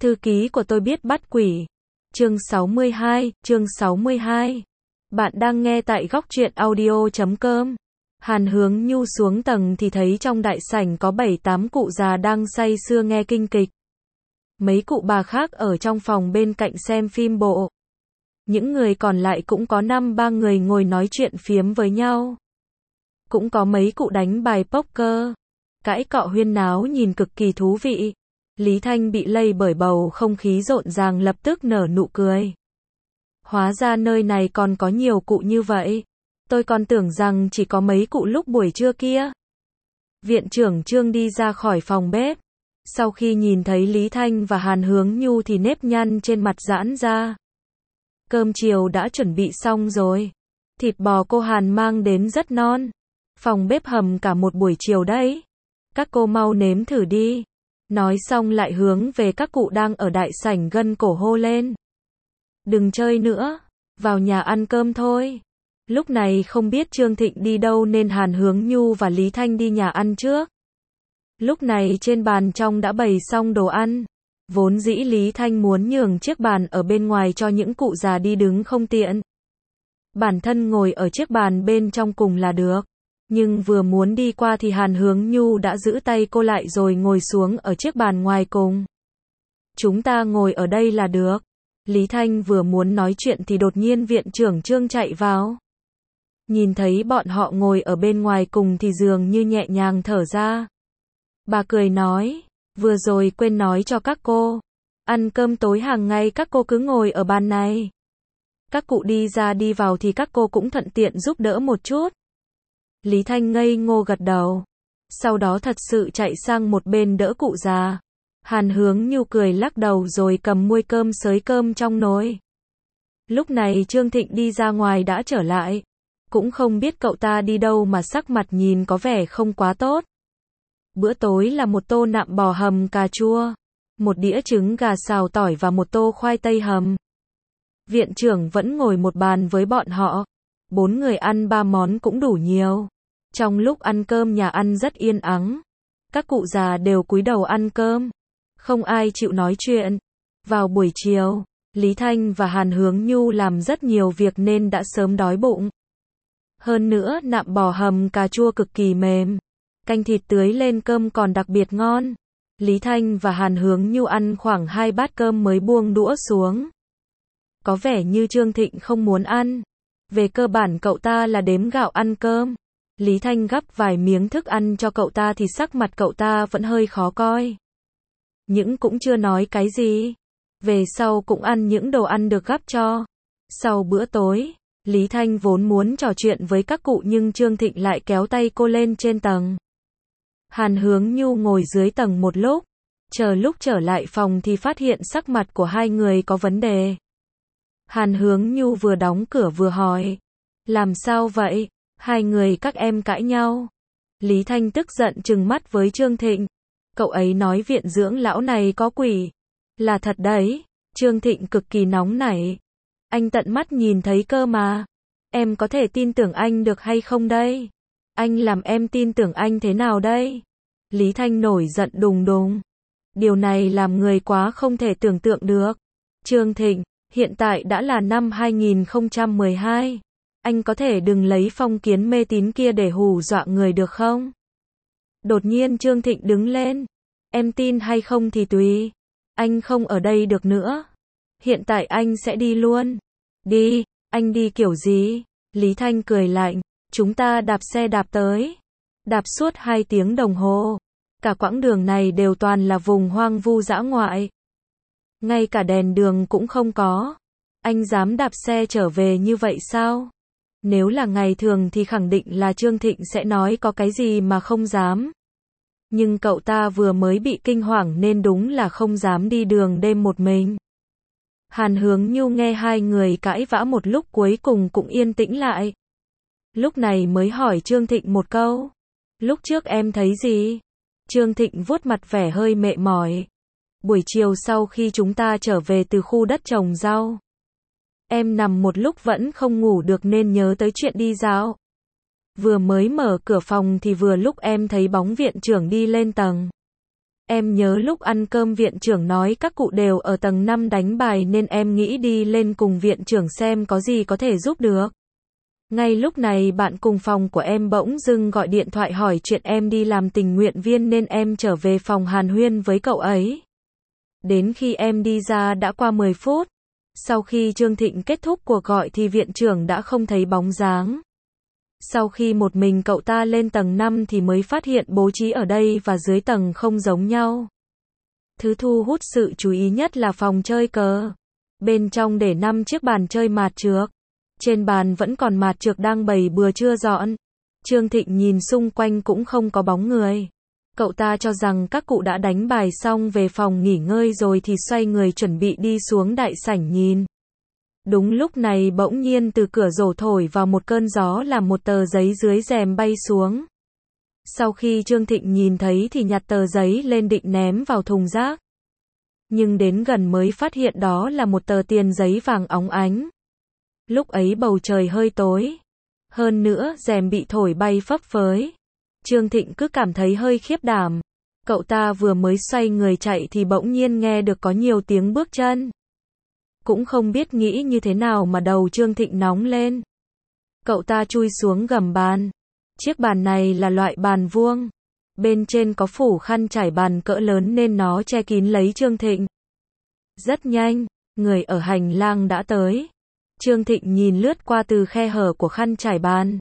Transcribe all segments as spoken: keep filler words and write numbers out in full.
Thư ký của tôi biết bắt quỷ. Chương sáu mươi hai, chương sáu mươi hai. Bạn đang nghe tại góc truyện audio chấm com. Hàn Hướng Nhu xuống tầng thì thấy trong đại sảnh có bảy tám cụ già đang say sưa nghe kinh kịch. Mấy cụ bà khác ở trong phòng bên cạnh xem phim bộ. Những người còn lại cũng có năm ba người ngồi nói chuyện phiếm với nhau. Cũng có mấy cụ đánh bài poker. Cãi cọ huyên náo nhìn cực kỳ thú vị. Lý Thanh bị lây bởi bầu không khí rộn ràng lập tức nở nụ cười. Hóa ra nơi này còn có nhiều cụ như vậy. Tôi còn tưởng rằng chỉ có mấy cụ lúc buổi trưa kia. Viện trưởng Trương đi ra khỏi phòng bếp. Sau khi nhìn thấy Lý Thanh và Hàn Hướng Nhu thì nếp nhăn trên mặt giãn ra. Cơm chiều đã chuẩn bị xong rồi. Thịt bò cô Hàn mang đến rất non. Phòng bếp hầm cả một buổi chiều đấy. Các cô mau nếm thử đi. Nói xong lại hướng về các cụ đang ở đại sảnh gân cổ hô lên. Đừng chơi nữa, vào nhà ăn cơm thôi. Lúc này không biết Trương Thịnh đi đâu nên Hàn Hướng Nhu và Lý Thanh đi nhà ăn trước. Lúc này trên bàn trong đã bày xong đồ ăn. Vốn dĩ Lý Thanh muốn nhường chiếc bàn ở bên ngoài cho những cụ già đi đứng không tiện. Bản thân ngồi ở chiếc bàn bên trong cùng là được. Nhưng vừa muốn đi qua thì Hàn Hướng Nhu đã giữ tay cô lại rồi ngồi xuống ở chiếc bàn ngoài cùng. Chúng ta ngồi ở đây là được. Lý Thanh vừa muốn nói chuyện thì đột nhiên viện trưởng Trương chạy vào. Nhìn thấy bọn họ ngồi ở bên ngoài cùng thì dường như nhẹ nhàng thở ra. Bà cười nói, vừa rồi quên nói cho các cô. Ăn cơm tối hàng ngày các cô cứ ngồi ở bàn này. Các cụ đi ra đi vào thì các cô cũng thuận tiện giúp đỡ một chút. Lý Thanh ngây ngô gật đầu. Sau đó thật sự chạy sang một bên đỡ cụ già. Hàn Hướng Nhu cười lắc đầu rồi cầm muôi cơm xới cơm trong nồi. Lúc này Trương Thịnh đi ra ngoài đã trở lại. Cũng không biết cậu ta đi đâu mà sắc mặt nhìn có vẻ không quá tốt. Bữa tối là một tô nạm bò hầm cà chua, một đĩa trứng gà xào tỏi và một tô khoai tây hầm. Viện trưởng vẫn ngồi một bàn với bọn họ. Bốn người ăn ba món cũng đủ nhiều. Trong lúc ăn cơm nhà ăn rất yên ắng. Các cụ già đều cúi đầu ăn cơm. Không ai chịu nói chuyện. Vào buổi chiều, Lý Thanh và Hàn Hướng Nhu làm rất nhiều việc nên đã sớm đói bụng. Hơn nữa nạm bò hầm cà chua cực kỳ mềm. Canh thịt tưới lên cơm còn đặc biệt ngon. Lý Thanh và Hàn Hướng Nhu ăn khoảng hai bát cơm mới buông đũa xuống. Có vẻ như Trương Thịnh không muốn ăn. Về cơ bản cậu ta là đếm gạo ăn cơm. Lý Thanh gắp vài miếng thức ăn cho cậu ta thì sắc mặt cậu ta vẫn hơi khó coi. Nhưng cũng chưa nói cái gì. Về sau cũng ăn những đồ ăn được gắp cho. Sau bữa tối, Lý Thanh vốn muốn trò chuyện với các cụ nhưng Trương Thịnh lại kéo tay cô lên trên tầng. Hàn Hướng Nhu ngồi dưới tầng một lúc. Chờ lúc trở lại phòng thì phát hiện sắc mặt của hai người có vấn đề. Hàn Hướng Nhu vừa đóng cửa vừa hỏi. Làm sao vậy? Hai người các em cãi nhau. Lý Thanh tức giận trừng mắt với Trương Thịnh. Cậu ấy nói viện dưỡng lão này có quỷ. Là thật đấy. Trương Thịnh cực kỳ nóng nảy. Anh tận mắt nhìn thấy cơ mà. Em có thể tin tưởng anh được hay không đây? Anh làm em tin tưởng anh thế nào đây? Lý Thanh nổi giận đùng đùng. Điều này làm người quá không thể tưởng tượng được. Trương Thịnh, hiện tại đã là năm hai nghìn không trăm mười hai. Anh có thể đừng lấy phong kiến mê tín kia để hù dọa người được không? Đột nhiên Trương Thịnh đứng lên. Em tin hay không thì tùy. Anh không ở đây được nữa. Hiện tại anh sẽ đi luôn. Đi, anh đi kiểu gì? Lý Thanh cười lạnh. Chúng ta đạp xe đạp tới. Đạp suốt hai tiếng đồng hồ. Cả quãng đường này đều toàn là vùng hoang vu dã ngoại. Ngay cả đèn đường cũng không có. Anh dám đạp xe trở về như vậy sao? Nếu là ngày thường thì khẳng định là Trương Thịnh sẽ nói có cái gì mà không dám. Nhưng cậu ta vừa mới bị kinh hoàng nên đúng là không dám đi đường đêm một mình. Hàn Hướng Nhu nghe hai người cãi vã một lúc cuối cùng cũng yên tĩnh lại. Lúc này mới hỏi Trương Thịnh một câu. Lúc trước em thấy gì? Trương Thịnh vuốt mặt vẻ hơi mệt mỏi. Buổi chiều sau khi chúng ta trở về từ khu đất trồng rau. Em nằm một lúc vẫn không ngủ được nên nhớ tới chuyện đi dạo. Vừa mới mở cửa phòng thì vừa lúc em thấy bóng viện trưởng đi lên tầng. Em nhớ lúc ăn cơm viện trưởng nói các cụ đều ở tầng năm đánh bài nên em nghĩ đi lên cùng viện trưởng xem có gì có thể giúp được. Ngay lúc này bạn cùng phòng của em bỗng dưng gọi điện thoại hỏi chuyện em đi làm tình nguyện viên nên em trở về phòng hàn huyên với cậu ấy. Đến khi em đi ra đã qua mười phút. Sau khi Trương Thịnh kết thúc cuộc gọi thì viện trưởng đã không thấy bóng dáng. Sau khi một mình cậu ta lên tầng năm thì mới phát hiện bố trí ở đây và dưới tầng không giống nhau. Thứ thu hút sự chú ý nhất là phòng chơi cờ. Bên trong để năm chiếc bàn chơi mạt trược. Trên bàn vẫn còn mạt trược đang bày bừa chưa dọn. Trương Thịnh nhìn xung quanh cũng không có bóng người. Cậu ta cho rằng các cụ đã đánh bài xong về phòng nghỉ ngơi rồi thì xoay người chuẩn bị đi xuống đại sảnh nhìn. Đúng lúc này bỗng nhiên từ cửa sổ thổi vào một cơn gió làm một tờ giấy dưới rèm bay xuống. Sau khi Trương Thịnh nhìn thấy thì nhặt tờ giấy lên định ném vào thùng rác. Nhưng đến gần mới phát hiện đó là một tờ tiền giấy vàng óng ánh. Lúc ấy bầu trời hơi tối. Hơn nữa rèm bị thổi bay phấp phới. Trương Thịnh cứ cảm thấy hơi khiếp đảm. Cậu ta vừa mới xoay người chạy thì bỗng nhiên nghe được có nhiều tiếng bước chân. Cũng không biết nghĩ như thế nào mà đầu Trương Thịnh nóng lên. Cậu ta chui xuống gầm bàn. Chiếc bàn này là loại bàn vuông. Bên trên có phủ khăn trải bàn cỡ lớn nên nó che kín lấy Trương Thịnh. Rất nhanh, người ở hành lang đã tới. Trương Thịnh nhìn lướt qua từ khe hở của khăn trải bàn.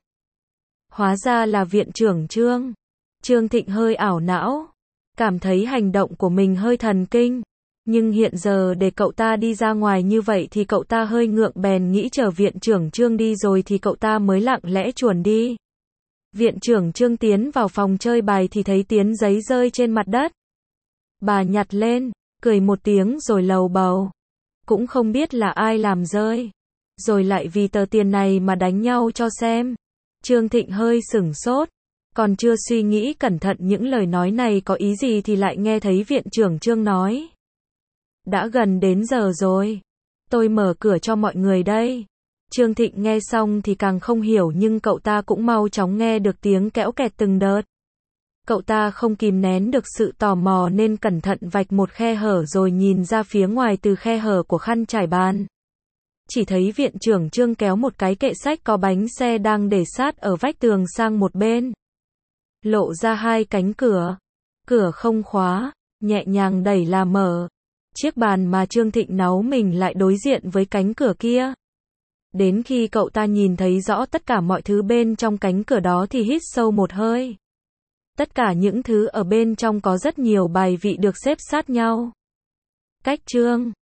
Hóa ra là viện trưởng Trương. Trương Thịnh hơi ảo não. Cảm thấy hành động của mình hơi thần kinh. Nhưng hiện giờ để cậu ta đi ra ngoài như vậy thì cậu ta hơi ngượng bèn nghĩ chờ viện trưởng Trương đi rồi thì cậu ta mới lặng lẽ chuồn đi. Viện trưởng Trương tiến vào phòng chơi bài thì thấy tiến giấy rơi trên mặt đất. Bà nhặt lên, cười một tiếng rồi lầu bầu. Cũng không biết là ai làm rơi. Rồi lại vì tờ tiền này mà đánh nhau cho xem. Trương Thịnh hơi sửng sốt. Còn chưa suy nghĩ cẩn thận những lời nói này có ý gì thì lại nghe thấy viện trưởng Trương nói. Đã gần đến giờ rồi. Tôi mở cửa cho mọi người đây. Trương Thịnh nghe xong thì càng không hiểu nhưng cậu ta cũng mau chóng nghe được tiếng kẽo kẹt từng đợt. Cậu ta không kìm nén được sự tò mò nên cẩn thận vạch một khe hở rồi nhìn ra phía ngoài từ khe hở của khăn trải bàn. Chỉ thấy viện trưởng Trương kéo một cái kệ sách có bánh xe đang để sát ở vách tường sang một bên. Lộ ra hai cánh cửa. Cửa không khóa, nhẹ nhàng đẩy là mở. Chiếc bàn mà Trương Thịnh náu mình lại đối diện với cánh cửa kia. Đến khi cậu ta nhìn thấy rõ tất cả mọi thứ bên trong cánh cửa đó thì hít sâu một hơi. Tất cả những thứ ở bên trong có rất nhiều bài vị được xếp sát nhau. Cách Trương